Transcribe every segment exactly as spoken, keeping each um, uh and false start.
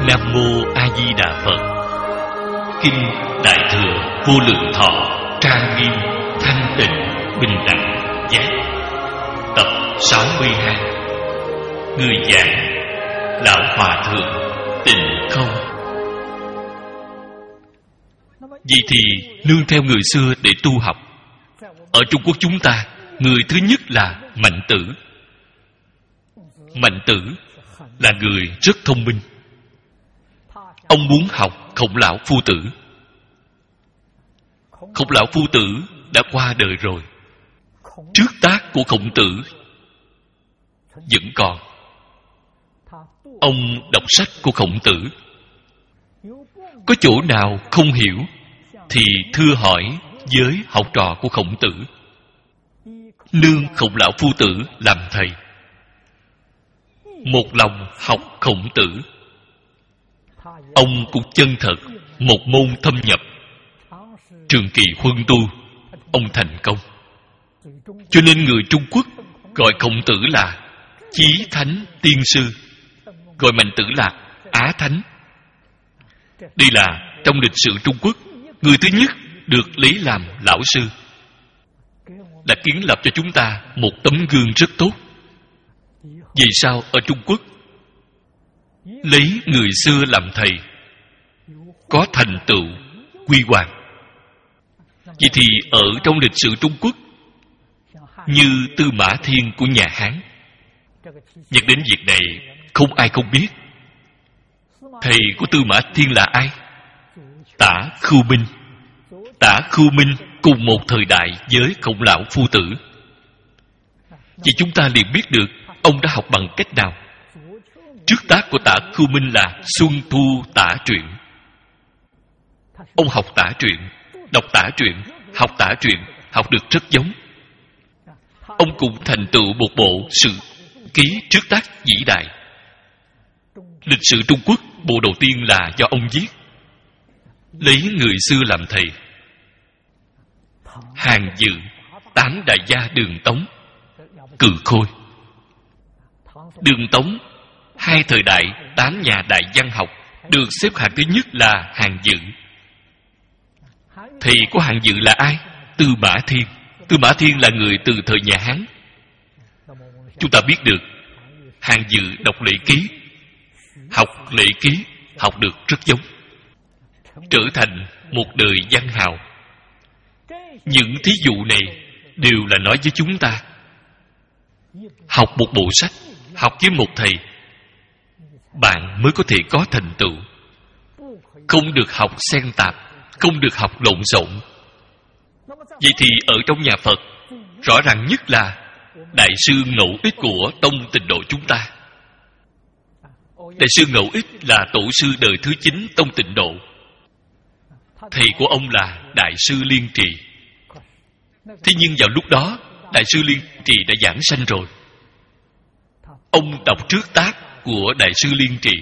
Nam Mô A Di Đà Phật. Kinh Đại Thừa Vô Lượng Thọ, trang nghiêm, thanh tịnh, bình đẳng, giác. Tập sáu mươi hai. Người giảng Lão Hòa Thượng Tịnh Không. Vậy thì nương theo người xưa để tu học. Ở Trung Quốc chúng ta, người thứ nhất là Mạnh Tử. Mạnh Tử là người rất thông minh. Ông muốn học Khổng Lão Phu Tử. Khổng Lão Phu Tử đã qua đời rồi. Trước tác của Khổng Tử vẫn còn. Ông đọc sách của Khổng Tử, có chỗ nào không hiểu thì thưa hỏi với học trò của Khổng Tử, nương Khổng Lão Phu Tử làm thầy, một lòng học Khổng Tử. Ông cũng chân thật một môn thâm nhập, trường kỳ huân tu, ông thành công. Cho nên người Trung Quốc gọi Khổng Tử là Chí Thánh Tiên Sư, gọi Mạnh Tử là Á Thánh. Đây là trong lịch sử Trung Quốc, người thứ nhất được lấy làm lão sư, đã kiến lập cho chúng ta một tấm gương rất tốt. Vì sao ở Trung Quốc lấy người xưa làm thầy, có thành tựu quy hoàng? Vậy thì ở trong lịch sử Trung Quốc, như Tư Mã Thiên của nhà Hán, nhắc đến việc này không ai không biết. Thầy của Tư Mã Thiên là ai? Tả Khưu Minh. Tả Khưu Minh cùng một thời đại với Khổng Lão Phu Tử. Vậy chúng ta liền biết được ông đã học bằng cách nào. Trước tác của Tả Khưu Minh là Xuân Thu Tả Truyện. Ông học tả truyện, đọc tả truyện, học tả truyện, học được rất giống. Ông cũng thành tựu một bộ sự ký trước tác vĩ đại. Lịch sử Trung Quốc bộ đầu tiên là do ông viết, lấy người xưa làm thầy. Hàn Dự, Tám Đại Gia Đường Tống, Cự Khôi. Đường Tống, hai thời đại tám nhà đại văn học, được xếp hạng thứ nhất là Hàn Dự. Thầy của Hàn Dự là ai? Tư Mã Thiên. Tư Mã Thiên là người từ thời nhà Hán. Chúng ta biết được Hàn Dự đọc lễ ký, học lễ ký, học được rất giống, trở thành một đời văn hào. Những thí dụ này đều là nói với chúng ta, học một bộ sách, học với một thầy, bạn mới có thể có thành tựu. Không được học xen tạp, không được học lộn xộn. Vậy thì ở trong nhà Phật, rõ ràng nhất là Đại sư Ngẫu Ích của Tông Tịnh Độ chúng ta. Đại sư Ngẫu Ích là tổ sư đời thứ chín Tông Tịnh Độ. Thầy của ông là Đại sư Liên Trì. Thế nhưng vào lúc đó, Đại sư Liên Trì đã giảng sanh rồi. Ông đọc trước tác của Đại sư Liên Trì.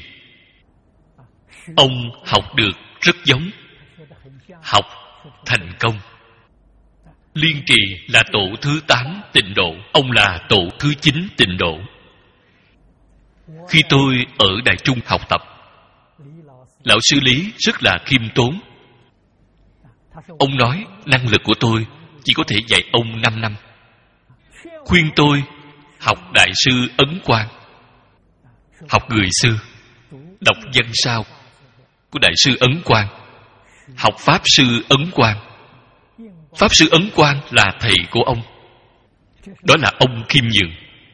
Ông học được rất giống, học thành công. Liên Trì là tổ thứ tám Tịnh Độ, ông là tổ thứ chín Tịnh Độ. Khi tôi ở Đại Trung học tập, lão sư Lý rất là khiêm tốn. Ông nói năng lực của tôi chỉ có thể dạy ông năm năm. Khuyên tôi học Đại sư Ấn Quang, học người xưa, đọc văn sao của Đại sư Ấn Quang, học Pháp sư Ấn Quang. Pháp sư Ấn Quang là thầy của ông. Đó là ông khiêm nhường.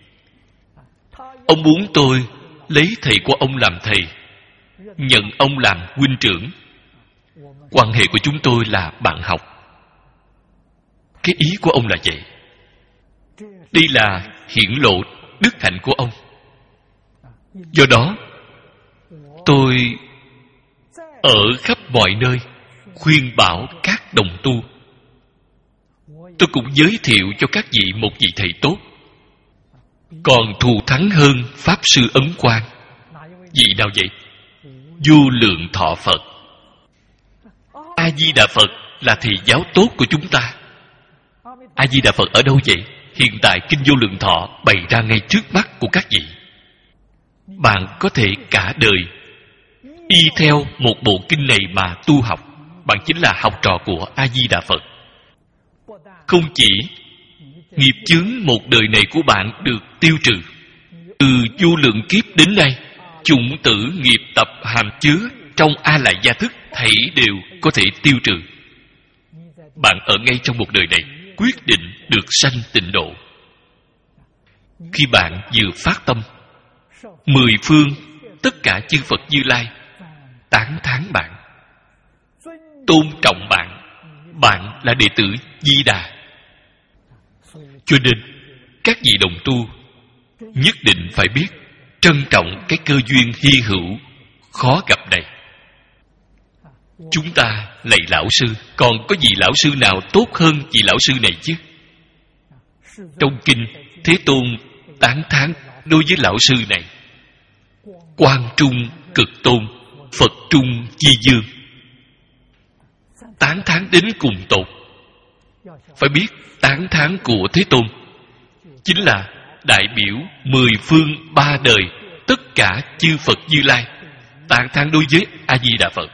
Ông muốn tôi lấy thầy của ông làm thầy, nhận ông làm huynh trưởng. Quan hệ của chúng tôi là bạn học. Cái ý của ông là vậy. Đây là hiển lộ đức hạnh của ông. Do đó, tôi ở khắp mọi nơi khuyên bảo các đồng tu. Tôi cũng giới thiệu cho các vị một vị thầy tốt, còn thù thắng hơn Pháp sư Ấn Quang. Vị nào vậy? Vô Lượng Thọ Phật. A Di Đà Phật là thầy giáo tốt của chúng ta. A Di Đà Phật ở đâu vậy? Hiện tại Kinh Vô Lượng Thọ bày ra ngay trước mắt của các vị. Bạn có thể cả đời y theo một bộ kinh này mà tu học, bạn chính là học trò của A Di Đà Phật. Không chỉ nghiệp chướng một đời này của bạn được tiêu trừ, từ vô lượng kiếp đến nay, chủng tử nghiệp tập hàm chứa trong A Lại Gia thức thảy đều có thể tiêu trừ. Bạn ở ngay trong một đời này quyết định được sanh tịnh độ. Khi bạn vừa phát tâm, mười phương tất cả chư Phật Như Lai tán thán bạn, tôn trọng bạn. Bạn là đệ tử Di Đà. Cho nên các vị đồng tu nhất định phải biết trân trọng cái cơ duyên hy hữu khó gặp này. Chúng ta lạy lão sư, còn có vị lão sư nào tốt hơn vị lão sư này chứ? Trong kinh, Thế Tôn tán thán đối với lão sư này: Quang Trung Cực Tôn, Phật Trung Chi Dương. Tán thán đến cùng tột. Phải biết tán thán của Thế Tôn chính là đại biểu mười phương ba đời tất cả chư Phật Như Lai tán thán đối với A Di Đà Phật.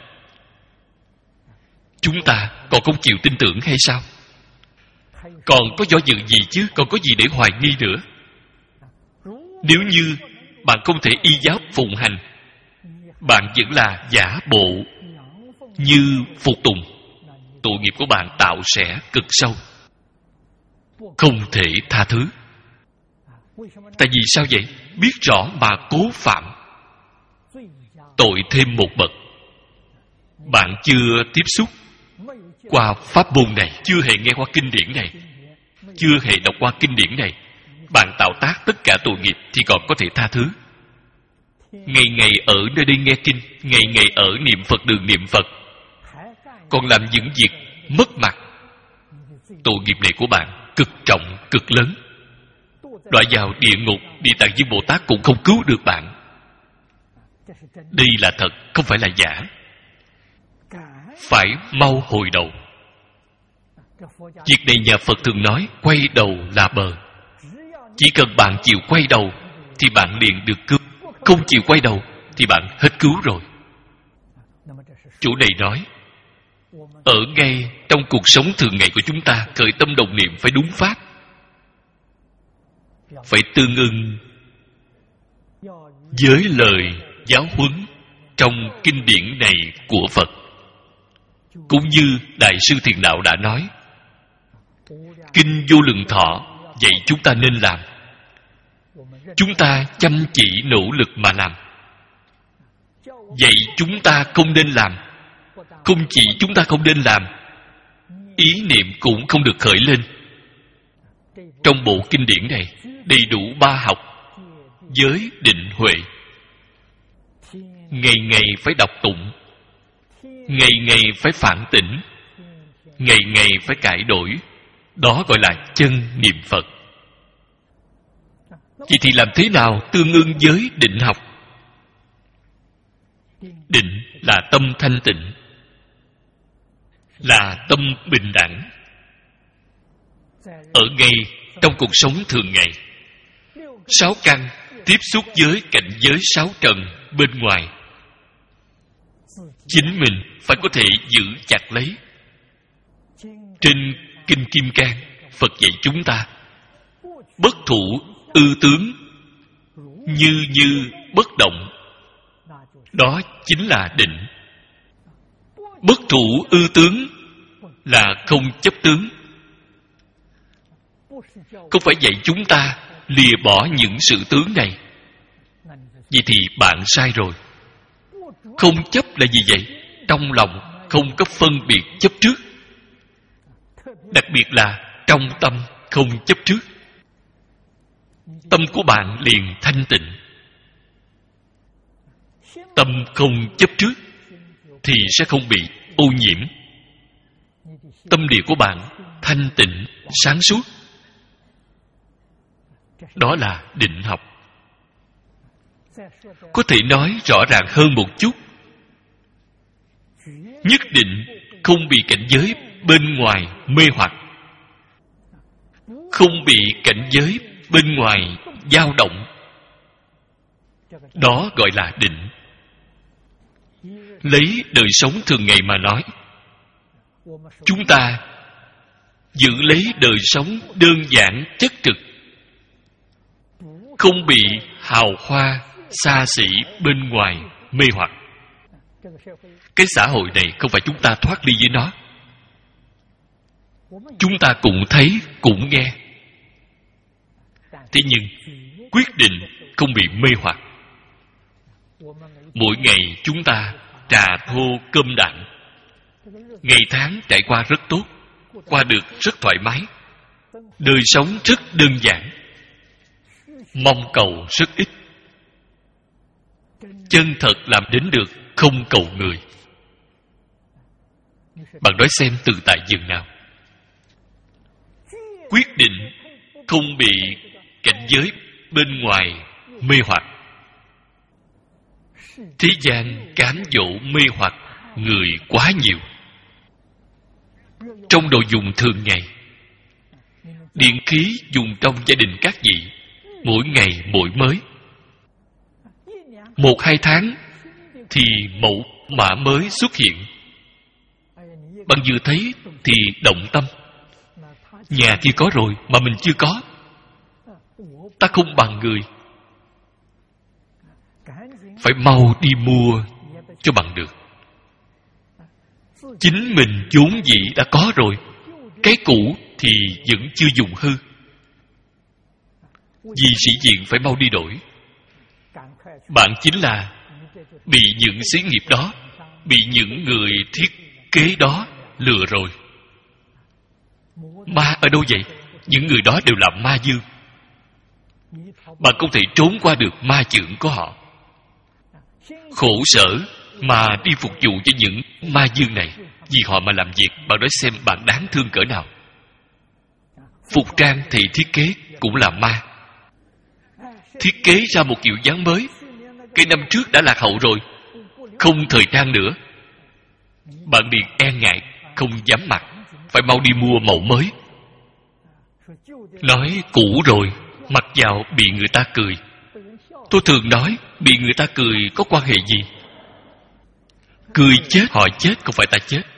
Chúng ta còn không chịu tin tưởng hay sao? Còn có do dự gì chứ? Còn có gì để hoài nghi nữa? Nếu như bạn không thể y giáo phụng hành, bạn vẫn là giả bộ như phục tùng, tội nghiệp của bạn tạo sẽ cực sâu, không thể tha thứ. Tại vì sao vậy? Biết rõ mà cố phạm, tội thêm một bậc. Bạn chưa tiếp xúc qua pháp môn này, chưa hề nghe qua kinh điển này, chưa hề đọc qua kinh điển này, bạn tạo tác tất cả tội nghiệp thì còn có thể tha thứ. Ngày ngày ở nơi đây nghe kinh, ngày ngày ở niệm Phật đường niệm Phật, còn làm những việc mất mặt, tội nghiệp này của bạn cực trọng, cực lớn. Đọa vào địa ngục, Địa Tạng Vương Bồ Tát cũng không cứu được bạn. Đây là thật, không phải là giả. Phải mau hồi đầu. Việc này nhà Phật thường nói quay đầu là bờ. Chỉ cần bạn chịu quay đầu thì bạn liền được cứu. Không chịu quay đầu thì bạn hết cứu rồi. Chỗ này nói ở ngay trong cuộc sống thường ngày của chúng ta, khởi tâm đồng niệm phải đúng pháp, phải tương ưng với lời giáo huấn trong kinh điển này của Phật. Cũng như Đại sư Thiền Đạo đã nói, Kinh Vô Lượng Thọ dạy chúng ta nên làm. Chúng ta chăm chỉ nỗ lực mà làm. Dạy chúng ta không nên làm. Không chỉ chúng ta không nên làm, ý niệm cũng không được khởi lên. Trong bộ kinh điển này đầy đủ ba học: giới, định, huệ. Ngày ngày phải đọc tụng, ngày ngày phải phản tỉnh, ngày ngày phải cải đổi. Đó gọi là chân niệm Phật. Vậy thì làm thế nào tương ưng với định học? Định là tâm thanh tịnh, là tâm bình đẳng. Ở ngay trong cuộc sống thường ngày, sáu căn tiếp xúc với cảnh giới sáu trần bên ngoài, chính mình phải có thể giữ chặt lấy. Trên Kinh Kim Cang, Phật dạy chúng ta: bất thủ ư tướng, như như bất động. Đó chính là định. Bất thủ ư tướng là không chấp tướng. Không phải dạy chúng ta lìa bỏ những sự tướng này. Vậy thì bạn sai rồi. Không chấp là gì vậy? Trong lòng không có phân biệt chấp trước. Đặc biệt là trong tâm không chấp trước. Tâm của bạn liền thanh tịnh. Tâm không chấp trước thì sẽ không bị ô nhiễm. Tâm địa của bạn thanh tịnh, sáng suốt. Đó là định học. Có thể nói rõ ràng hơn một chút, nhất định không bị cảnh giới bên ngoài mê hoặc, không bị cảnh giới bên ngoài dao động. Đó gọi là định. lấy đời sống thường ngày mà nói, chúng ta giữ lấy đời sống đơn giản chất trực, không bị hào hoa xa xỉ bên ngoài mê hoặc. Cái xã hội này không phải chúng ta thoát ly với nó. Chúng ta cũng thấy, cũng nghe. Thế nhưng quyết định không bị mê hoặc. Mỗi ngày chúng ta trà thô cơm đạm, ngày tháng trải qua rất tốt, qua được rất thoải mái, đời sống rất đơn giản, mong cầu rất ít. Chân thật làm đến được không cầu người. Bạn nói xem tự tại dường nào. Quyết định không bị cảnh giới bên ngoài mê hoặc. Thế gian cám dỗ mê hoặc người quá nhiều. Trong đồ dùng thường ngày, điện khí dùng trong gia đình các vị, mỗi ngày mỗi mới. Một hai tháng thì mẫu mã mới xuất hiện. Bạn vừa thấy thì động tâm. Nhà kia có rồi mà mình chưa có. Ta không bằng người, phải mau đi mua cho bằng được. Chính mình vốn dĩ đã có rồi, cái cũ thì vẫn chưa dùng hư. Vì sĩ diện phải mau đi đổi. Bạn chính là bị những xí nghiệp đó, bị những người thiết kế đó lừa rồi. Ma ở đâu vậy? Những người đó đều là ma dương. Bạn không thể trốn qua được ma chưởng của họ. Khổ sở mà đi phục vụ cho những ma dương này. Vì họ mà làm việc, bạn nói xem bạn đáng thương cỡ nào. Phục trang thì thiết kế cũng là ma. Thiết kế ra một kiểu dáng mới, cái năm trước đã lạc hậu rồi, không thời trang nữa. Bạn bị e ngại, không dám mặc, phải mau đi mua mẫu mới. Nói cũ rồi, mặc vào bị người ta cười. Tôi thường nói, bị người ta cười có quan hệ gì? Cười chết, họ chết, không phải ta chết.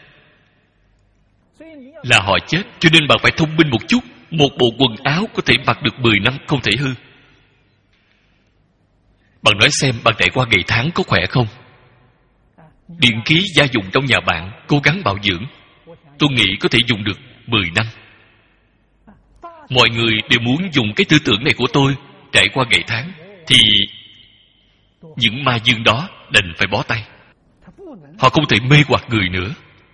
Là họ chết, cho nên bạn phải thông minh một chút. Một bộ quần áo có thể mặc được mười năm không thể hư. Bạn nói xem bạn trải qua ngày tháng có khỏe không? Điện khí gia dụng trong nhà bạn cố gắng bảo dưỡng, tôi nghĩ có thể dùng được mười năm. Mọi người đều muốn dùng cái tư tưởng này của tôi. Trải qua ngày tháng thì những ma dương đó đành phải bó tay. Họ không thể mê hoặc người nữa.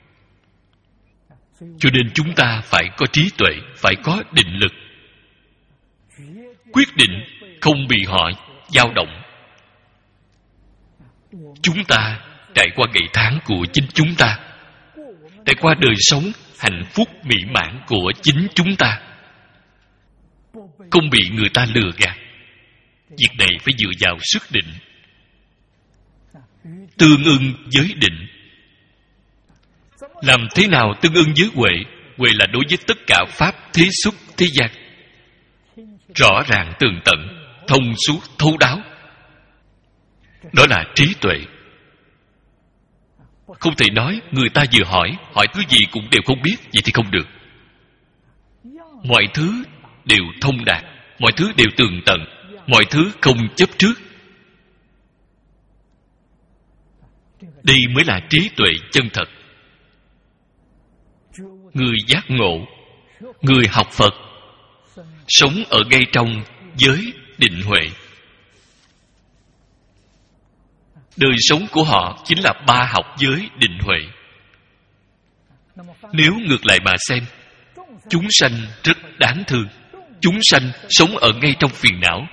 Cho nên chúng ta phải có trí tuệ, phải có định lực, quyết định không bị họ dao động. Chúng ta trải qua ngày tháng của chính chúng ta, trải qua đời sống hạnh phúc mỹ mãn của chính chúng ta, không bị người ta lừa gạt. Việc này phải dựa vào sức định, tương ưng với định. Làm thế nào tương ưng với huệ? Huệ là đối với tất cả pháp thế xuất thế gian, rõ ràng tường tận, thông suốt thấu đáo. Đó là trí tuệ. Không thể nói người ta vừa hỏi, hỏi thứ gì cũng đều không biết, vậy thì không được. Mọi thứ đều thông đạt, mọi thứ đều tường tận, mọi thứ không chấp trước. Đây mới là trí tuệ chân thật. Người giác ngộ, người học Phật, sống ở ngay trong giới định huệ. Đời sống của họ chính là ba học giới định huệ. Nếu ngược lại mà xem, chúng sanh rất đáng thương. Chúng sanh sống ở ngay trong phiền não,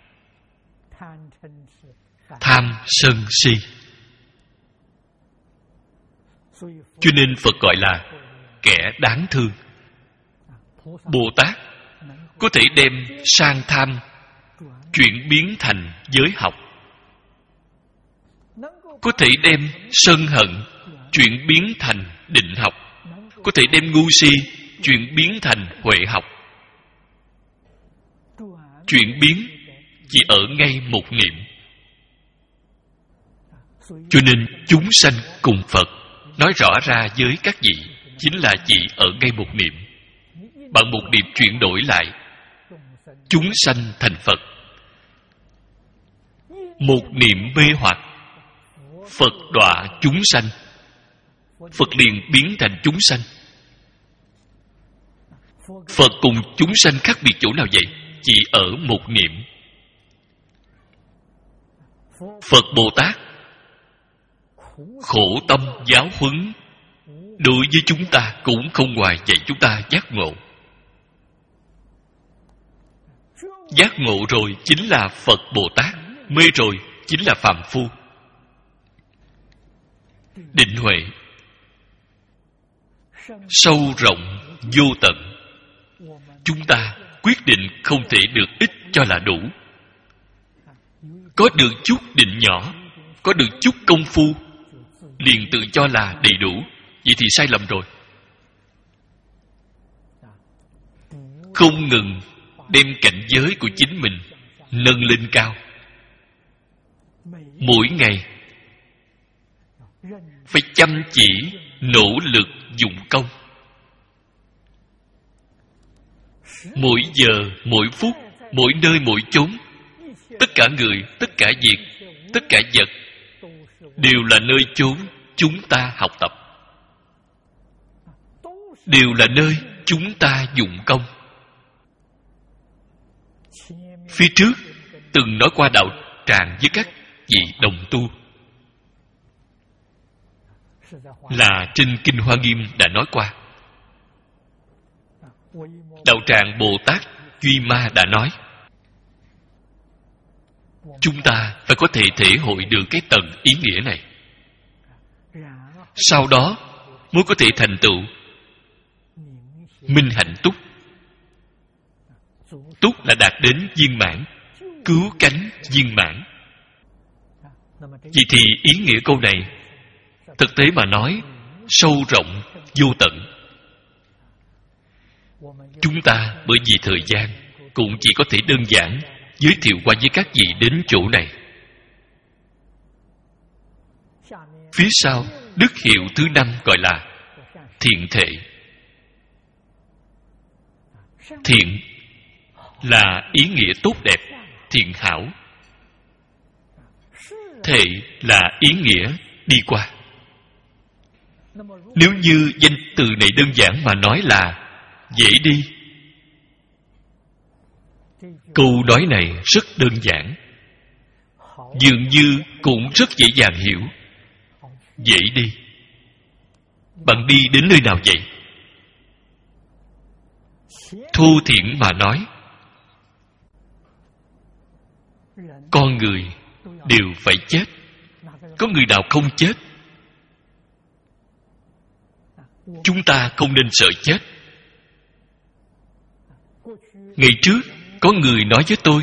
tham sân si. Cho nên Phật gọi là kẻ đáng thương. Bồ Tát có thể đem sang tham chuyển biến thành giới học, có thể đem sân hận chuyển biến thành định học, có thể đem ngu si chuyển biến thành huệ học. Chuyển biến chỉ ở ngay một niệm. Cho nên chúng sanh cùng Phật nói rõ ra với các vị chính là chỉ ở ngay một niệm. Bạn một niệm chuyển đổi lại, chúng sanh thành Phật. Một niệm mê hoặc, Phật đọa chúng sanh, Phật liền biến thành chúng sanh. Phật cùng chúng sanh khác biệt chỗ nào vậy? Chỉ ở một niệm. Phật Bồ Tát khổ tâm giáo huấn đối với chúng ta cũng không ngoài dạy chúng ta giác ngộ. Giác ngộ rồi chính là Phật Bồ Tát, mê rồi chính là phàm phu. Định huệ sâu rộng vô tận, chúng ta quyết định không thể được ít cho là đủ. Có được chút định nhỏ, có được chút công phu, liền tự cho là đầy đủ. Vậy thì sai lầm rồi. Không ngừng đem cảnh giới của chính mình nâng lên cao. Mỗi ngày phải chăm chỉ nỗ lực dụng công. Mỗi giờ, mỗi phút, mỗi nơi, mỗi chốn, tất cả người, tất cả việc, tất cả vật đều là nơi chốn chúng ta học tập, đều là nơi chúng ta dụng công. Phía trước từng nói qua đạo tràng với các vị đồng tu, là trên Kinh Hoa Nghiêm đã nói qua. Đạo tràng Bồ Tát Duy Ma đã nói, chúng ta phải có thể thể hội được cái tầng ý nghĩa này, sau đó mới có thể thành tựu minh hạnh túc. Túc là đạt đến viên mãn, cứu cánh viên mãn. Vậy thì ý nghĩa câu này thực tế mà nói sâu rộng vô tận. Chúng ta bởi vì thời gian cũng chỉ có thể đơn giản giới thiệu qua với các vị đến chỗ này. Phía sau đức hiệu thứ năm gọi là thiện thệ. Thiện là ý nghĩa tốt đẹp, thiện hảo. Thệ là ý nghĩa đi qua. Nếu như danh từ này đơn giản mà nói là dễ đi, câu nói này rất đơn giản, dường như cũng rất dễ dàng hiểu. Dễ đi. Bạn đi đến nơi nào vậy? Thô thiển mà nói, con người đều phải chết. Có người nào không chết? Chúng ta không nên sợ chết. Ngày trước có người nói với tôi,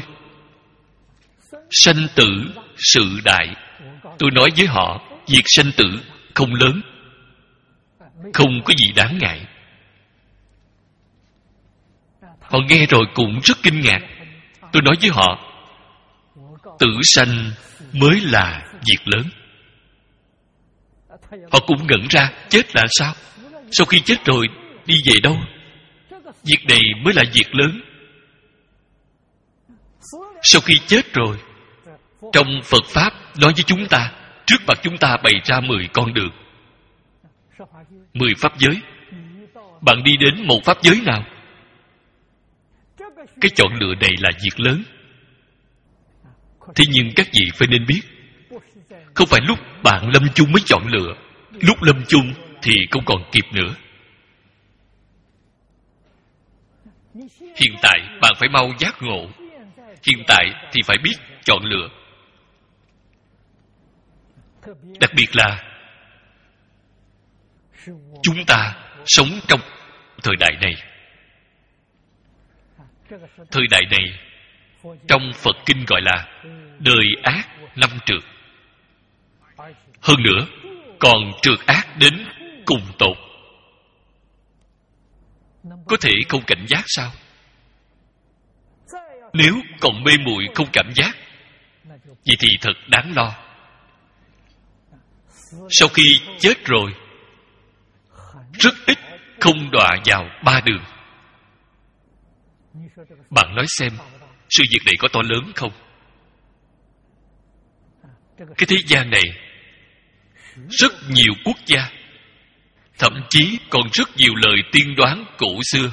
sanh tử sự đại. Tôi nói với họ, việc sanh tử không lớn, không có gì đáng ngại. Họ nghe rồi cũng rất kinh ngạc. Tôi nói với họ, tử sanh mới là việc lớn. Họ cũng ngẩn ra, chết là sao? Sau khi chết rồi đi về đâu? Việc này mới là việc lớn. Sau khi chết rồi, trong Phật Pháp nói với chúng ta, trước mặt chúng ta bày ra mười con đường, mười pháp giới. Bạn đi đến một pháp giới nào? Cái chọn lựa này là việc lớn. Thế nhưng các vị phải nên biết, không phải lúc bạn lâm chung mới chọn lựa. Lúc lâm chung thì không còn kịp nữa. Hiện tại bạn phải mau giác ngộ. Hiện tại thì phải biết chọn lựa. Đặc biệt là chúng ta sống trong thời đại này. Thời đại này trong Phật Kinh gọi là đời ác năm trượt. Hơn nữa còn trượt ác đến cùng tột. Có thể không cảnh giác sao? Nếu còn mê muội không cảm giác, vậy thì thật đáng lo. sau khi chết rồi rất ít không đọa vào ba đường. Bạn nói xem, sự việc này có to lớn không? Cái thế gian này rất nhiều quốc gia, thậm chí còn rất nhiều lời tiên đoán cổ xưa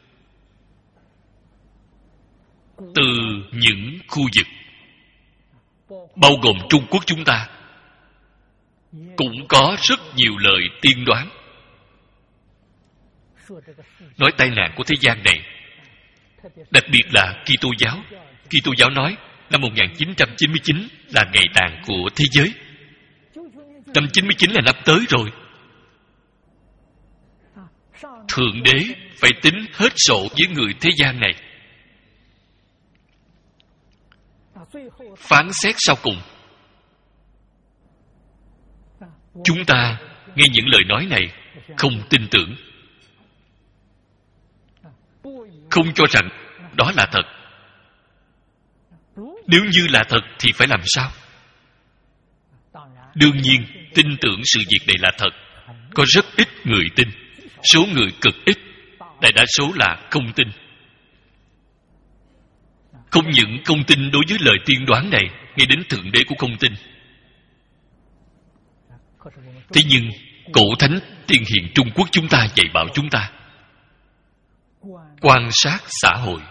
từ những khu vực bao gồm Trung Quốc chúng ta cũng có rất nhiều lời tiên đoán nói tai nạn của thế gian này. Đặc biệt là Kitô giáo. Kitô giáo nói năm một nghìn chín trăm chín mươi chín là ngày tàn của thế giới. Năm chín mươi chín là năm tới rồi. Thượng Đế phải tính hết sổ với người thế gian này. Phán xét sau cùng. Chúng ta nghe những lời nói này không tin tưởng, không cho rằng đó là thật. Nếu như là thật thì phải làm sao? Đương nhiên, tin tưởng sự việc này là thật. Có rất ít người tin. Số người cực ít. Đại đa số là không tin. Không những không tin đối với lời tiên đoán này, ngay đến Thượng Đế cũng không tin. Thế nhưng, cổ thánh tiên hiền Trung Quốc chúng ta dạy bảo chúng ta quan sát xã hội,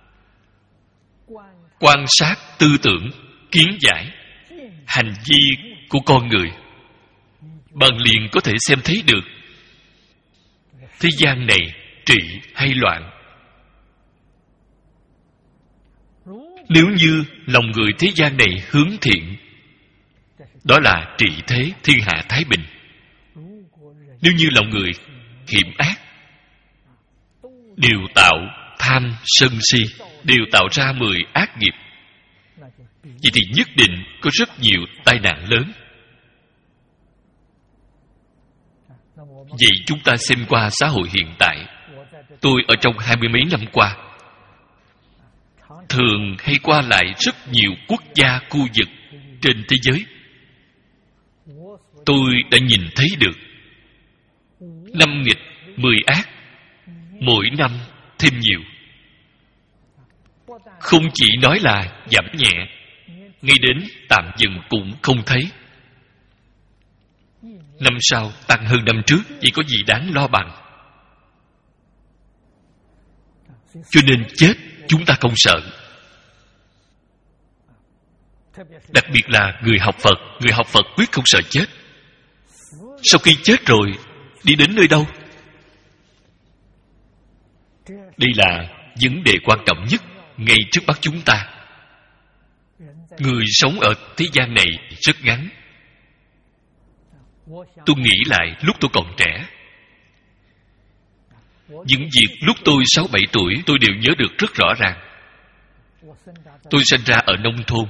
quan sát tư tưởng, kiến giải, hành vi của con người, bạn liền có thể xem thấy được thế gian này trị hay loạn. Nếu như lòng người thế gian này hướng thiện, đó là trị thế thiên hạ thái bình. Nếu như lòng người hiểm ác, đều tạo tham sân si, đều tạo ra mười ác nghiệp, vậy thì nhất định có rất nhiều tai nạn lớn. Vậy chúng ta xem qua xã hội hiện tại. Tôi ở trong hai mươi mấy năm qua thường hay qua lại rất nhiều quốc gia, khu vực trên thế giới. Tôi đã nhìn thấy được năm nghịch, mười ác, mỗi năm thêm nhiều. Không chỉ nói là giảm nhẹ, ngay đến tạm dừng cũng không thấy. Năm sau tăng hơn năm trước, chỉ có gì đáng lo bằng. Cho nên chết chúng ta không sợ. Đặc biệt là người học Phật. Người học Phật quyết không sợ chết. Sau khi chết rồi, đi đến nơi đâu? Đây là vấn đề quan trọng nhất ngay trước mắt chúng ta. Người sống ở thế gian này rất ngắn. Tôi nghĩ lại lúc tôi còn trẻ, những việc lúc tôi sáu bảy tuổi tôi đều nhớ được rất rõ ràng. Tôi sinh ra ở nông thôn.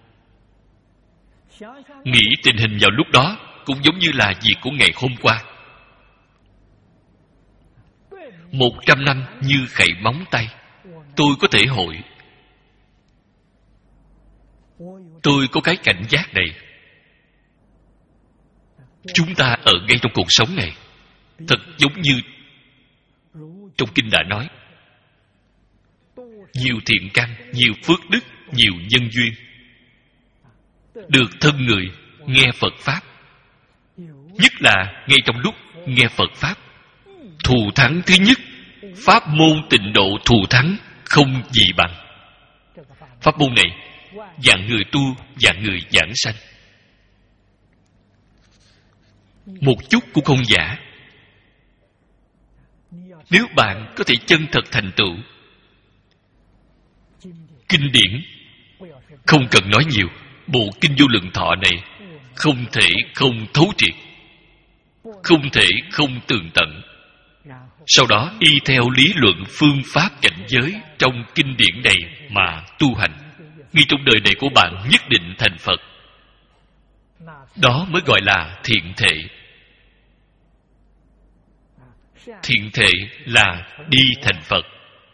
Nghĩ tình hình vào lúc đó cũng giống như là việc của ngày hôm qua. Một trăm năm như khẩy móng tay. Tôi có thể hội. Tôi có cái cảnh giác này. Chúng ta ở ngay trong cuộc sống này, thật giống như trong kinh đã nói, nhiều thiện căn, nhiều phước đức, nhiều nhân duyên, được thân người nghe Phật Pháp. Nhất là ngay trong lúc nghe Phật Pháp, thù thắng thứ nhất, pháp môn tịnh độ thù thắng không gì bằng. Pháp môn này dạng người tu, dạng người giảng sanh, một chút cũng không giả. Nếu bạn có thể chân thật thành tựu kinh điển, không cần nói nhiều, bộ kinh Vô Lượng Thọ này không thể không thấu triệt, không thể không tường tận. Sau đó y theo lý luận phương pháp cảnh giới trong kinh điển này mà tu hành, ngay trong đời này của bạn nhất định thành Phật. Đó mới gọi là thiện thệ. Thiện thệ là đi thành Phật.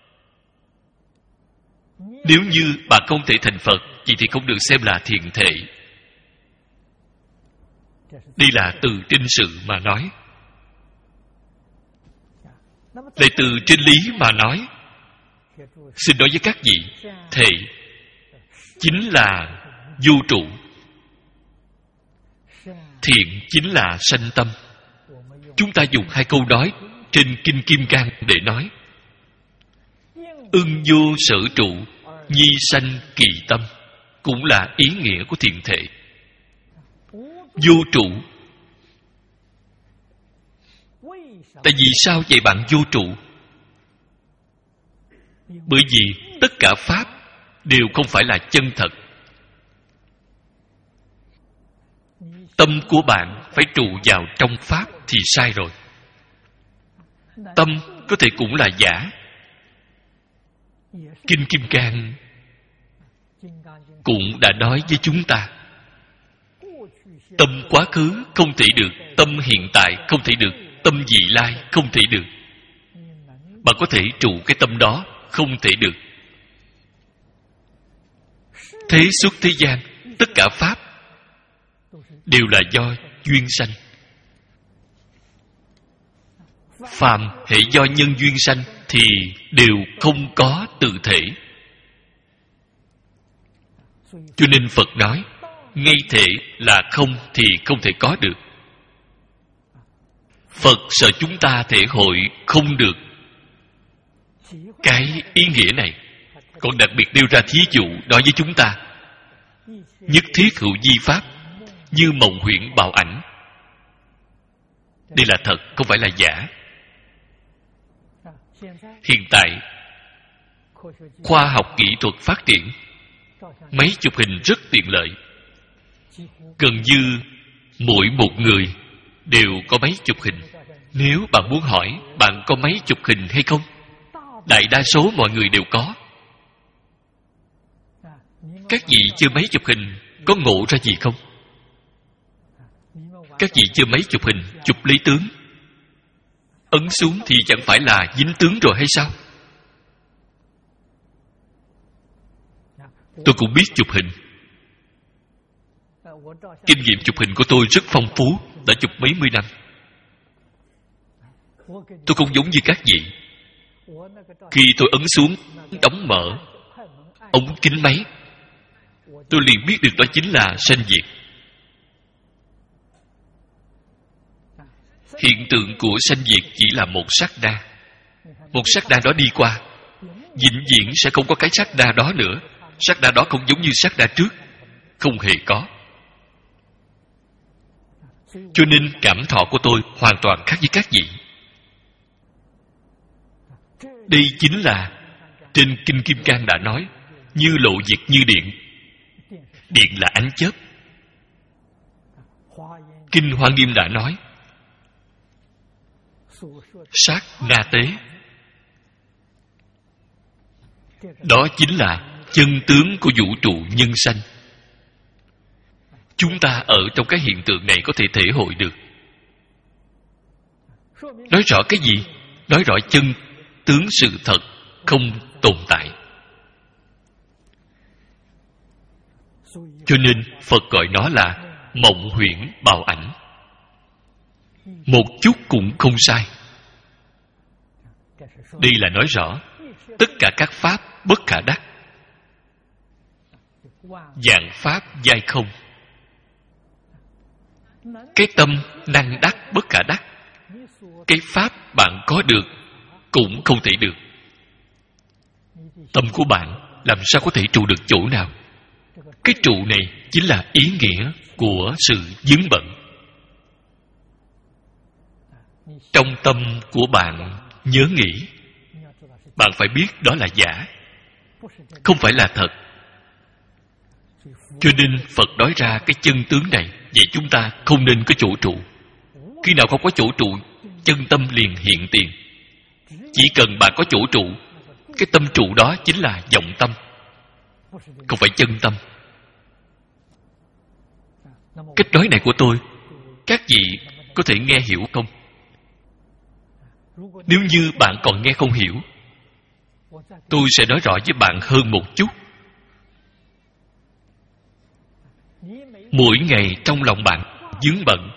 Nếu như bạn không thể thành Phật, vậy thì không được xem là thiện thệ. Đây là từ trên sự mà nói. Lại từ trên lý mà nói. Xin nói với các vị, thệ chính là vô trụ, thiện chính là sanh tâm. Chúng ta dùng hai câu nói trên Kinh Kim Cang để nói: ưng vô sở trụ, nhi sanh kỳ tâm, cũng là ý nghĩa của thiện thệ. Vô trụ. Tại vì sao vậy bạn vô trụ? Bởi vì tất cả pháp đều không phải là chân thật. Tâm của bạn phải trụ vào trong pháp thì sai rồi. Tâm có thể cũng là giả. Kinh Kim Cang cũng đã nói với chúng ta, tâm quá khứ không thể được, tâm hiện tại không thể được, tâm vị lai không thể được. Bạn có thể trụ cái tâm đó, không thể được. Thế xuất thế gian, tất cả pháp đều là do duyên sanh. Phàm hệ do nhân duyên sanh thì đều không có tự thể. Cho nên Phật nói, ngay thể là không thì không thể có được. Phật sợ chúng ta thể hội không được cái ý nghĩa này, còn đặc biệt nêu ra thí dụ nói với chúng ta: nhất thiết hữu di pháp, như mộng huyễn bào ảnh. Đây là thật, không phải là giả. Hiện tại khoa học kỹ thuật phát triển, máy chụp hình rất tiện lợi. Gần như mỗi một người đều có máy chụp hình. Nếu bạn muốn hỏi bạn có máy chụp hình hay không, đại đa số mọi người đều có. Các vị chơi máy chụp hình có ngộ ra gì không? Các vị chơi máy chụp hình, chụp lấy tướng, ấn xuống thì chẳng phải là dính tướng rồi hay sao? Tôi cũng biết chụp hình. Kinh nghiệm chụp hình của tôi rất phong phú, đã chụp mấy mươi năm. Tôi không giống như các vị. Khi tôi ấn xuống, đóng mở ống kính máy, tôi liền biết được đó chính là sanh diệt. Hiện tượng của sanh diệt chỉ là một sát na. Một sát na đó đi qua, vĩnh viễn sẽ không có cái sát na đó nữa. Sát na đó không giống như sát na trước, không hề có. Cho nên cảm thọ của tôi hoàn toàn khác với các vị. Đây chính là trên Kinh Kim Cang đã nói, như lộ diệt như điện. Điện là ánh chớp. Kinh Hoa Nghiêm đã nói, sát na tế. Đó chính là chân tướng của vũ trụ nhân sanh. Chúng ta ở trong cái hiện tượng này có thể thể hội được. Nói rõ cái gì? Nói rõ chân tướng sự thật không tồn tại. Cho nên Phật gọi nó là mộng huyễn bào ảnh. Một chút cũng không sai. Đây là nói rõ tất cả các pháp bất khả đắc, vạn pháp giai không. Cái tâm năng đắc bất khả đắc. Cái pháp bạn có được cũng không thể được. Tâm của bạn làm sao có thể trụ được chỗ nào? Cái trụ này chính là ý nghĩa của sự vướng bận. Trong tâm của bạn nhớ nghĩ, bạn phải biết đó là giả, không phải là thật. Cho nên Phật nói ra cái chân tướng này. Vậy chúng ta không nên có chỗ trụ. Khi nào không có chỗ trụ, chân tâm liền hiện tiền. Chỉ cần bạn có chỗ trụ, cái tâm trụ đó chính là vọng tâm, không phải chân tâm. Cách nói này của tôi, các vị có thể nghe hiểu không? Nếu như bạn còn nghe không hiểu, tôi sẽ nói rõ với bạn hơn một chút. Mỗi ngày trong lòng bạn vướng bận.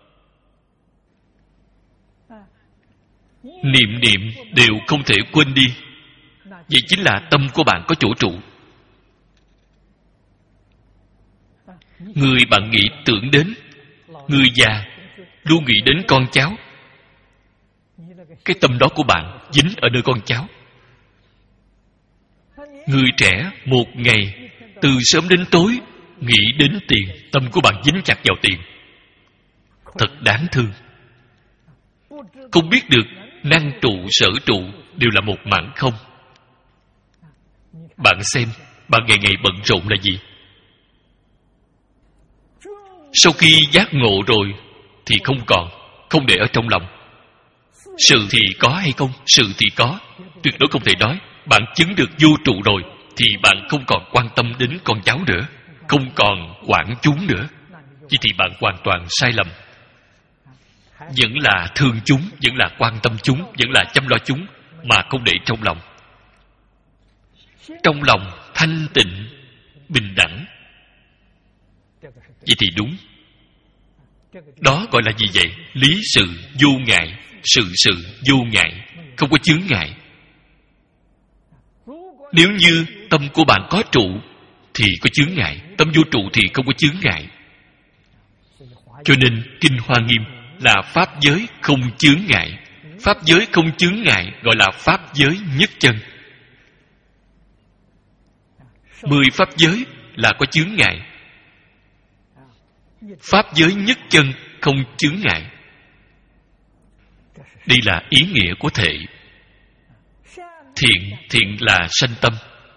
Niệm niệm đều không thể quên đi. Vậy chính là tâm của bạn có chỗ trụ. Người bạn nghĩ tưởng đến, người già luôn nghĩ đến con cháu. Cái tâm đó của bạn dính ở nơi con cháu. Người trẻ một ngày từ sớm đến tối nghĩ đến tiền, tâm của bạn dính chặt vào tiền. Thật đáng thương. Không biết được năng trụ sở trụ đều là một mảng không. Bạn xem, bạn ngày ngày bận rộn là gì? Sau khi giác ngộ rồi thì không còn, không để ở trong lòng. Sự thì có hay không? Sự thì có, tuyệt đối không thể nói. Bạn chứng được vô trụ rồi thì bạn không còn quan tâm đến con cháu nữa, không còn quản chúng nữa. Chỉ thì bạn hoàn toàn sai lầm. Vẫn là thương chúng, vẫn là quan tâm chúng, vẫn là chăm lo chúng, mà không để trong lòng. Trong lòng thanh tịnh, bình đẳng. Vậy thì đúng. Đó gọi là gì vậy? Lý sự vô ngại, sự sự vô ngại, không có chướng ngại. Nếu như tâm của bạn có trụ thì có chướng ngại, tâm vô trụ thì không có chướng ngại. Cho nên Kinh Hoa Nghiêm là pháp giới không chướng ngại. Pháp giới không chướng ngại gọi là pháp giới nhất chân. Mười pháp giới là có chướng ngại. Pháp giới nhất chân không chướng ngại. Đây là ý nghĩa của thể. Thiện, thiện là sanh tâm.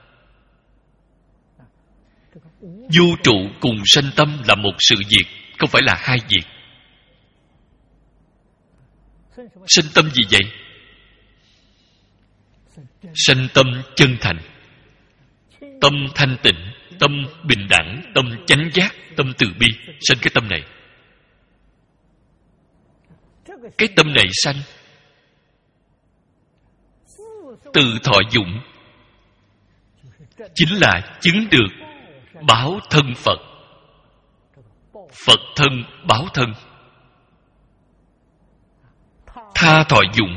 Vô trụ cùng sanh tâm là một sự việc, không phải là hai việc. Sanh tâm gì vậy? Sanh tâm chân thành, tâm thanh tịnh, tâm bình đẳng, tâm chánh giác, tâm từ bi. Sanh cái tâm này. Cái tâm này sanh từ thọ dụng, chính là chứng được báo thân Phật. Phật thân báo thân. Tha thọ dụng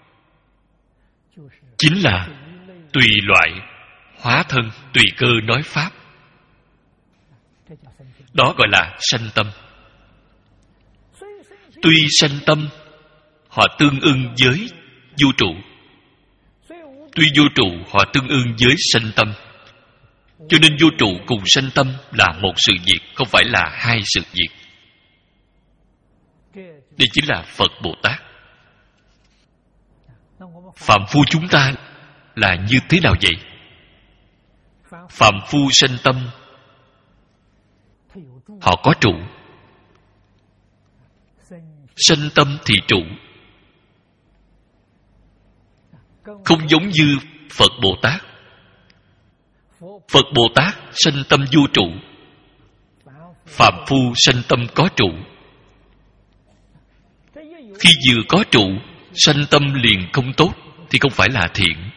chính là tùy loại hóa thân, tùy cơ nói pháp. Đó gọi là sanh tâm. Tuy sanh tâm, họ tương ưng với vô trụ. Tuy vô trụ, họ tương ưng với sanh tâm. Cho nên vô trụ cùng sanh tâm là một sự việc, không phải là hai sự việc. Đây chính là Phật Bồ Tát. Phạm phu chúng ta là như thế nào vậy? Phạm phu sanh tâm, họ có trụ. Sanh tâm thì trụ. Không giống như Phật Bồ Tát. Phật Bồ Tát sanh tâm vô trụ. Phạm phu sanh tâm có trụ. Khi vừa có trụ, sanh tâm liền không tốt thì không phải là thiện.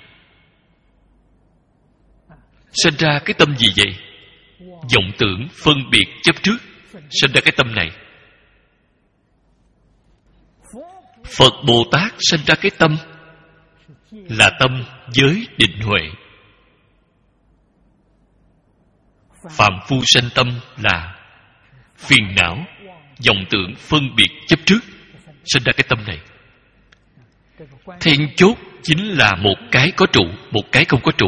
Sinh ra cái tâm gì vậy? Vọng tưởng, phân biệt, chấp trước. Sinh ra cái tâm này. Phật Bồ Tát sinh ra cái tâm là tâm giới định huệ. Phạm phu sanh tâm là phiền não, vọng tưởng, phân biệt, chấp trước. Sinh ra cái tâm này. Then chốt chính là một cái có trụ, một cái không có trụ.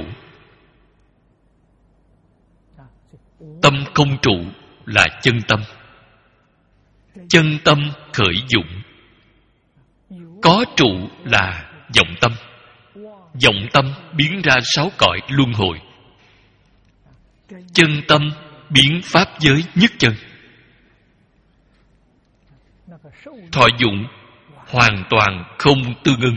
Tâm không trụ là chân tâm. Chân tâm khởi dụng. Có trụ là vọng tâm. Vọng tâm biến ra sáu cõi luân hồi. Chân tâm biến pháp giới nhất chân. Thọ dụng hoàn toàn không tương ưng.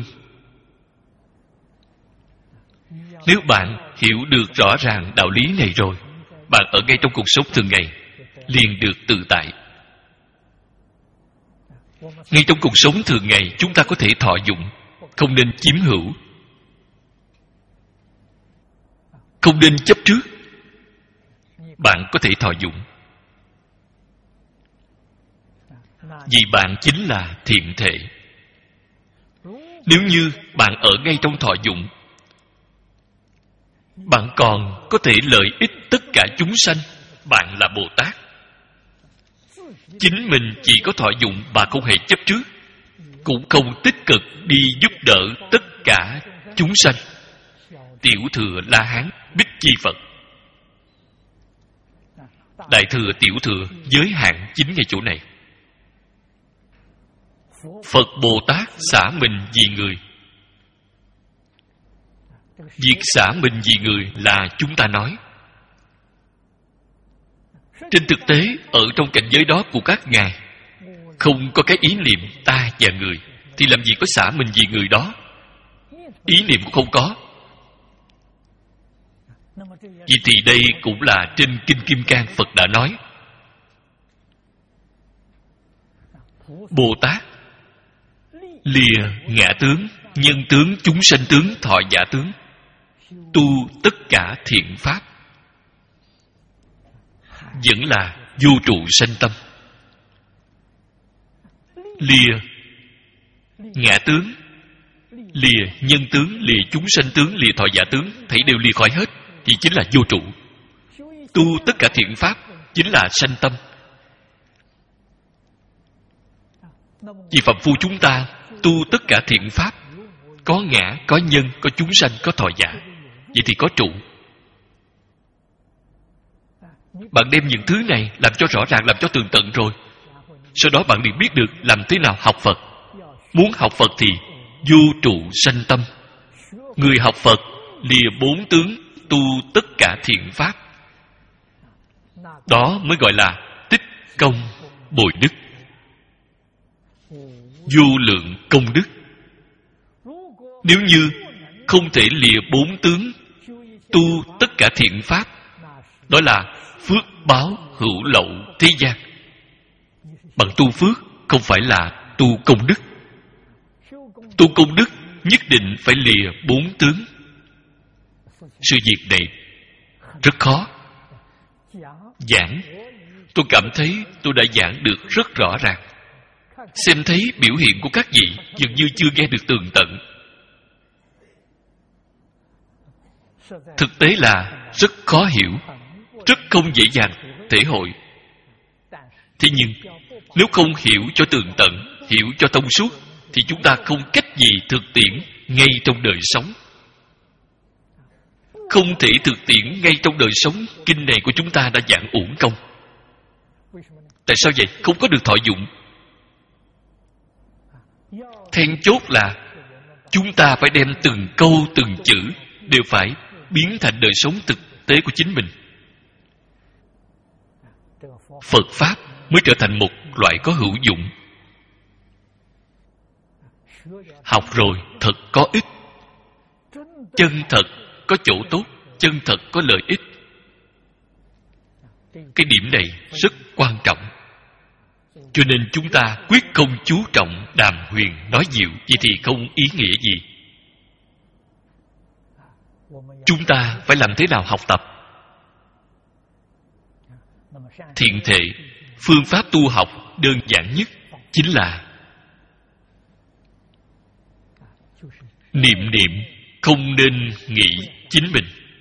Nếu bạn hiểu được rõ ràng đạo lý này rồi, bạn ở ngay trong cuộc sống thường ngày liền được tự tại. Ngay trong cuộc sống thường ngày chúng ta có thể thọ dụng, không nên chiếm hữu, không nên chấp trước. Bạn có thể thọ dụng. vì bạn chính là thiện thể. Nếu như bạn ở ngay trong thọ dụng, bạn còn có thể lợi ích tất cả chúng sanh, bạn là Bồ Tát. Chính mình chỉ có thọ dụng và không hề chấp trước, cũng không tích cực đi giúp đỡ tất cả chúng sanh. Tiểu thừa La Hán Bích Chi Phật, Đại thừa Tiểu thừa giới hạn chính ngay chỗ này. Phật Bồ Tát xả mình vì người. Việc xả mình vì người là chúng ta nói. Trên thực tế, ở trong cảnh giới đó của các ngài, không có cái ý niệm ta và người, thì làm gì có xả mình vì người đó. Ý niệm cũng không có. Vì thì đây cũng là trên Kinh Kim Cang Phật đã nói, Bồ Tát lìa ngã tướng, nhân tướng, chúng sanh tướng, thọ giả tướng, tu tất cả thiện pháp, vẫn là vô trụ sanh tâm. Lìa ngã tướng, lìa nhân tướng, lìa chúng sanh tướng, lìa thọ giả tướng, thấy đều lìa khỏi hết, thì chính là vô trụ. Tu tất cả thiện pháp chính là sanh tâm. Vì phàm phu chúng ta tu tất cả thiện pháp, có ngã, có nhân, có chúng sanh, có thọ giả, vậy thì có trụ. Bạn đem những thứ này làm cho rõ ràng, làm cho tường tận rồi, sau đó bạn liền biết được làm thế nào học Phật. Muốn học Phật thì vô trụ sanh tâm. Người học Phật lìa bốn tướng, tu tất cả thiện pháp, đó mới gọi là tích công bồi đức, vô lượng công đức. Nếu như không thể lìa bốn tướng, tu tất cả thiện pháp, đó là phước báo hữu lậu thế gian. Bằng tu phước không phải là tu công đức. Tu công đức nhất định phải lìa bốn tướng. Sự việc này rất khó giảng. Tôi cảm thấy tôi đã giảng được rất rõ ràng. Xem thấy biểu hiện của các vị dường như chưa nghe được tường tận. Thực tế là rất khó hiểu, rất không dễ dàng thể hội. Thế nhưng nếu không hiểu cho tường tận, hiểu cho thông suốt, thì chúng ta không cách gì thực tiễn ngay trong đời sống. Không thể thực tiễn ngay trong đời sống. Kinh này của chúng ta đã giảng uổng công. Tại sao vậy? Không có được thọ dụng. Then chốt là chúng ta phải đem từng câu từng chữ đều phải biến thành đời sống thực tế của chính mình. Phật Pháp mới trở thành một loại có hữu dụng. Học rồi thật có ích, chân thật có chỗ tốt, chân thật có lợi ích. Cái điểm này rất quan trọng. Cho nên chúng ta quyết không chú trọng đàm huyền nói diệu, vậy thì không ý nghĩa gì. Chúng ta phải làm thế nào học tập? Thiện thể, phương pháp tu học đơn giản nhất chính là niệm niệm, không nên nghĩ chính mình.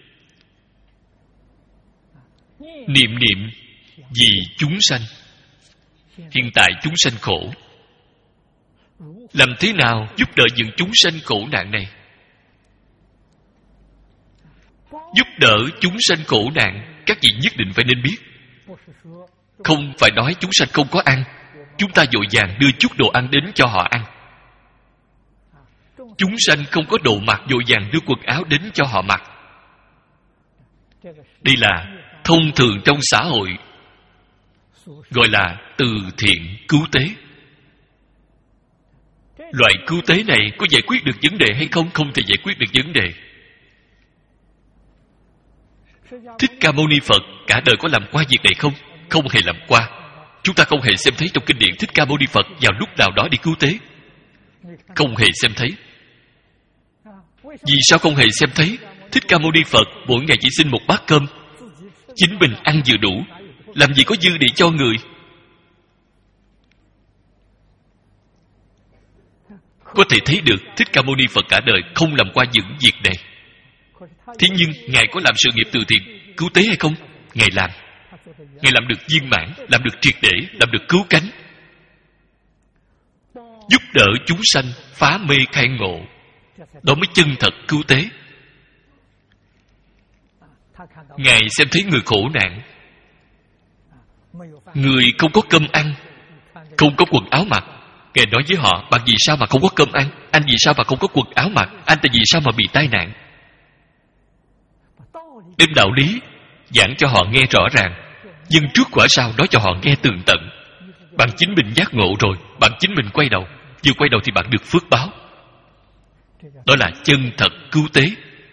Niệm niệm vì chúng sanh. Hiện tại chúng sanh khổ, làm thế nào giúp đỡ những chúng sanh khổ nạn này? Giúp đỡ chúng sanh khổ nạn, các vị nhất định phải nên biết. Không phải nói chúng sanh không có ăn, chúng ta vội vàng đưa chút đồ ăn đến cho họ ăn. Chúng sanh không có đồ mặc, vội vàng đưa quần áo đến cho họ mặc. Đây là thông thường trong xã hội, gọi là từ thiện cứu tế. Loại cứu tế này có giải quyết được vấn đề hay không? Không thể giải quyết được vấn đề. Thích Ca Mâu Ni Phật cả đời có làm qua việc này không? Không hề làm qua. Chúng ta không hề xem thấy trong kinh điển Thích Ca Mâu Ni Phật vào lúc nào đó đi cứu tế. Không hề xem thấy. Vì sao không hề xem thấy? Thích Ca Mâu Ni Phật mỗi ngày chỉ xin một bát cơm, chính mình ăn vừa đủ, làm gì có dư để cho người. có thể thấy được Thích Ca Mâu Ni Phật cả đời không làm qua những việc này. Thế nhưng Ngài có làm sự nghiệp từ thiện cứu tế hay không? Ngài làm. Ngài làm được viên mãn, làm được triệt để, làm được cứu cánh, giúp đỡ chúng sanh phá mê khai ngộ. Đó mới chân thật cứu tế. Ngài xem thấy người khổ nạn, người không có cơm ăn, không có quần áo mặc. Ngài nói với họ: bạn vì sao mà không có cơm ăn? Anh vì sao mà không có quần áo mặc? Anh tại vì sao mà bị tai nạn? Đem đạo lý giảng cho họ nghe rõ ràng, nhưng trước quả sau nói cho họ nghe tường tận. Bạn chính mình giác ngộ rồi, bạn chính mình quay đầu. Vừa quay đầu thì bạn được phước báo. Đó là chân thật cứu tế.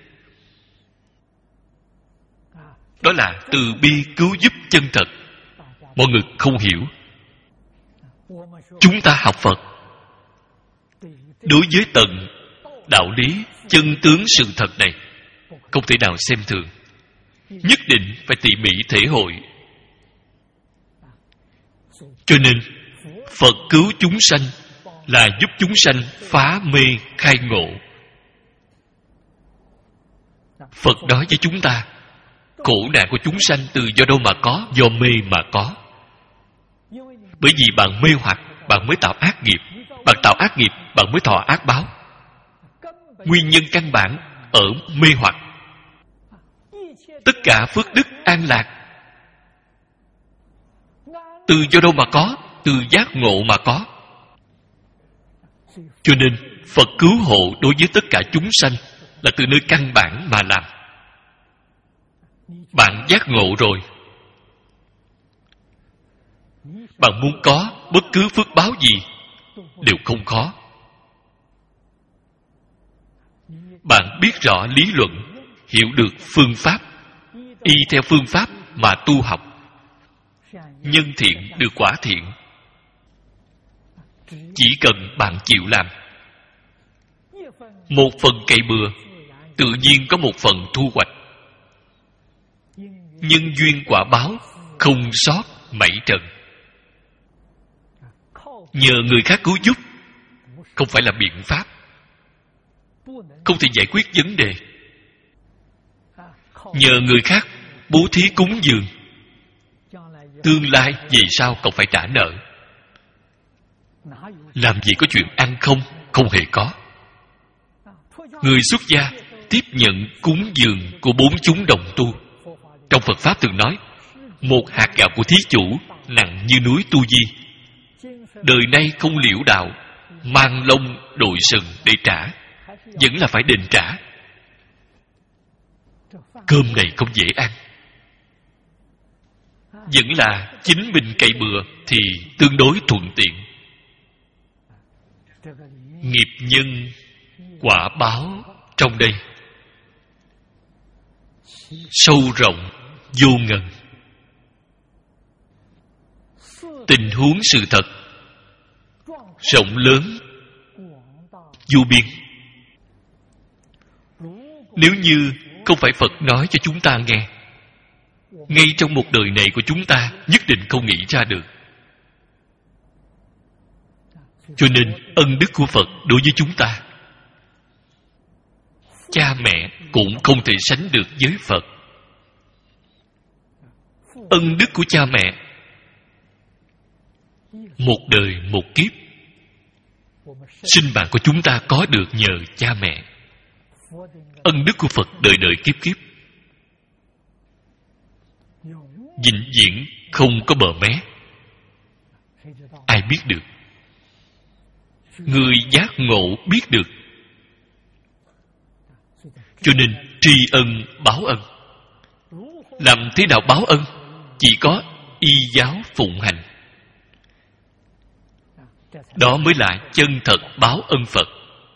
Đó là từ bi cứu giúp chân thật. Mọi người không hiểu. Chúng ta học Phật, đối với tầng đạo lý chân tướng sự thật này, không thể nào xem thường. Nhất định phải tỉ mỉ thể hội. Cho nên Phật cứu chúng sanh là giúp chúng sanh phá mê khai ngộ. Phật nói với chúng ta, khổ nạn của chúng sanh từ do đâu mà có? Do mê mà có. Bởi vì bạn mê hoặc, bạn mới tạo ác nghiệp. Bạn tạo ác nghiệp, bạn mới thọ ác báo. Nguyên nhân căn bản ở mê hoặc. Tất cả phước đức an lạc từ do đâu mà có? Từ giác ngộ mà có. Cho nên Phật cứu hộ đối với tất cả chúng sanh là từ nơi căn bản mà làm. Bạn giác ngộ rồi, bạn muốn có bất cứ phước báo gì đều không khó. Bạn biết rõ lý luận, hiểu được phương pháp, y theo phương pháp mà tu học. Nhân thiện được quả thiện. Chỉ cần bạn chịu làm. Một phần cày bừa, tự nhiên có một phần thu hoạch. Nhân duyên quả báo không sót mảy trần. Nhờ người khác cứu giúp không phải là biện pháp, không thể giải quyết vấn đề. Nhờ người khác bố thí cúng dường, tương lai về sau còn phải trả nợ. Làm gì có chuyện ăn không? Không hề có. Người xuất gia tiếp nhận cúng dường của bốn chúng đồng tu. Trong Phật Pháp từng nói, một hạt gạo của thí chủ nặng như núi tu di. Đời nay không liễu đạo, mang lông đội sừng để trả, vẫn là phải đền trả. Cơm này không dễ ăn, vẫn là chính mình cày bừa thì tương đối thuận tiện. Nghiệp nhân quả báo trong đây sâu rộng vô ngần. Tình huống sự thật rộng lớn vô biên. Nếu như không phải Phật nói cho chúng ta nghe, ngay trong một đời này của chúng ta nhất định không nghĩ ra được. Cho nên ân đức của Phật đối với chúng ta, cha mẹ cũng không thể sánh được với Phật. Ân đức của cha mẹ, một đời một kiếp, sinh mạng của chúng ta có được nhờ cha mẹ. Ân đức của Phật đời đời kiếp kiếp, vĩnh viễn không có bờ mé. Ai biết được? Người giác ngộ biết được. Cho nên tri ân báo ân. Làm thế nào báo ân? Chỉ có y giáo phụng hành. Đó mới là chân thật báo ân Phật.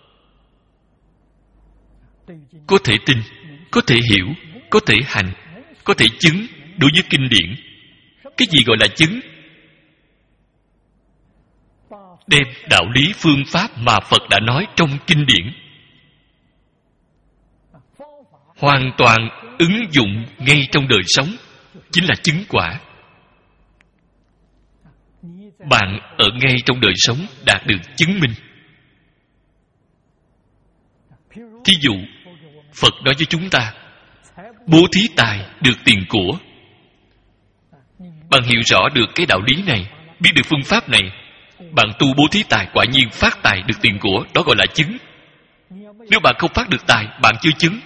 Có thể tin, có thể hiểu, có thể hành, có thể chứng đối với kinh điển. Cái gì gọi là chứng? Đem đạo lý phương pháp mà Phật đã nói trong kinh điển hoàn toàn ứng dụng ngay trong đời sống, chính là chứng quả. Bạn ở ngay trong đời sống đạt được chứng minh. Thí dụ, Phật nói với chúng ta, bố thí tài được tiền của. Bạn hiểu rõ được cái đạo lý này, biết được phương pháp này, bạn tu bố thí tài quả nhiên phát tài được tiền của, đó gọi là chứng. Nếu bạn không phát được tài, bạn chưa chứng.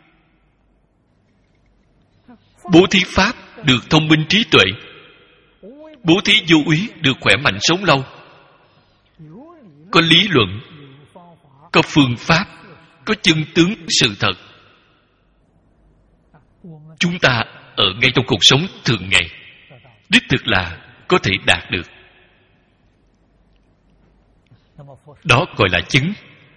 Bố thí pháp được thông minh trí tuệ. Bố thí vô úy được khỏe mạnh sống lâu. Có lý luận, có phương pháp, có chân tướng sự thật. Chúng ta ở ngay trong cuộc sống thường ngày, đích thực là có thể đạt được. Đó gọi là chứng.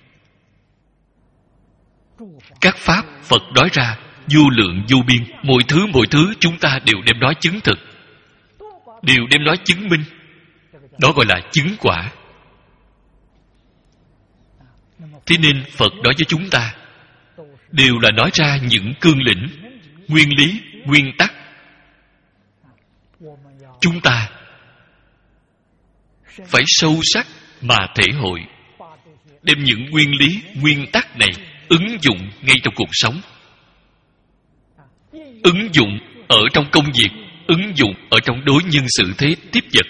Các pháp Phật nói ra vô lượng vô biên, mỗi thứ mỗi thứ chúng ta đều đem nói chứng thực, đều đem nói chứng minh. Đó gọi là chứng quả. Thế nên Phật nói với chúng ta đều là nói ra những cương lĩnh, nguyên lý, nguyên tắc. Chúng ta phải sâu sắc mà thể hội, đem những nguyên lý, nguyên tắc này ứng dụng ngay trong cuộc sống, ứng dụng ở trong công việc, ứng dụng ở trong đối nhân xử thế tiếp vật.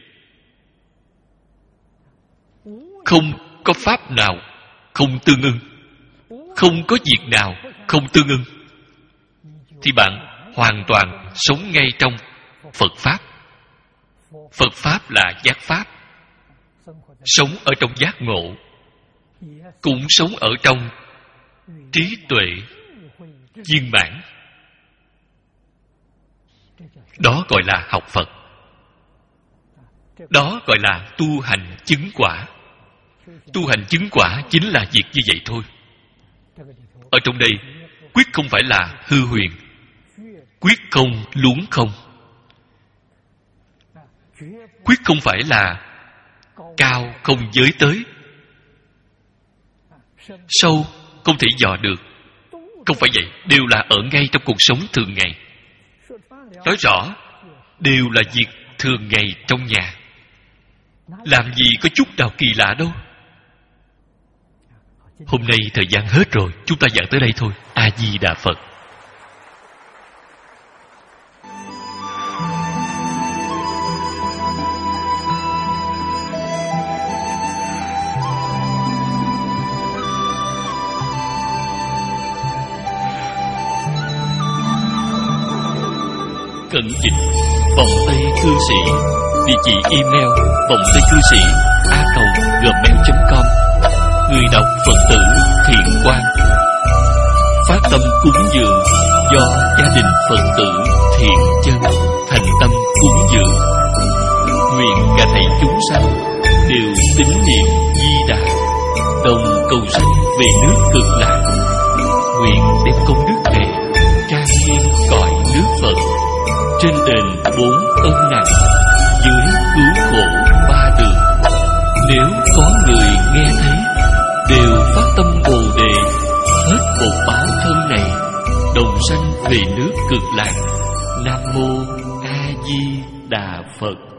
Không có pháp nào không tương ưng, không có việc nào không tương ưng, thì bạn hoàn toàn sống ngay trong Phật Pháp. Phật Pháp là giác Pháp, sống ở trong giác ngộ, cũng sống ở trong trí tuệ viên mãn. Đó gọi là học Phật. Đó gọi là tu hành chứng quả. Tu hành chứng quả chính là việc như vậy thôi. Ở trong đây quyết không phải là hư huyền, quyết không luống không, quyết không phải là cao không giới tới, sâu không thể dò được. Không phải vậy, đều là ở ngay trong cuộc sống thường ngày. Nói rõ, đều là việc thường ngày trong nhà. Làm gì có chút nào kỳ lạ đâu. Hôm nay thời gian hết rồi, chúng ta giảng tới đây thôi. A Di Đà Phật. Cận dịch vòng tay cư sĩ, địa chỉ email vòng tay cư sĩ a còng gmail chấm com. Người đọc Phật tử Thiện Quang. Phát tâm cúng dường do gia đình Phật tử Thiện Chân thành tâm cúng dường. Nguyện cả thảy chúng sanh đều tín niệm Di Đà, đồng cầu sanh về nước Cực Lạc. Nguyện đem công đức này trang nghiêm cõi nước Phật, trên đền bốn ân nặng, dưới cứu khổ ba đường. Nếu có người nghe thấy, đều phát tâm Bồ Đề, hết bột báo thân này, đồng sanh về nước Cực Lạc. Nam mô A Di Đà Phật.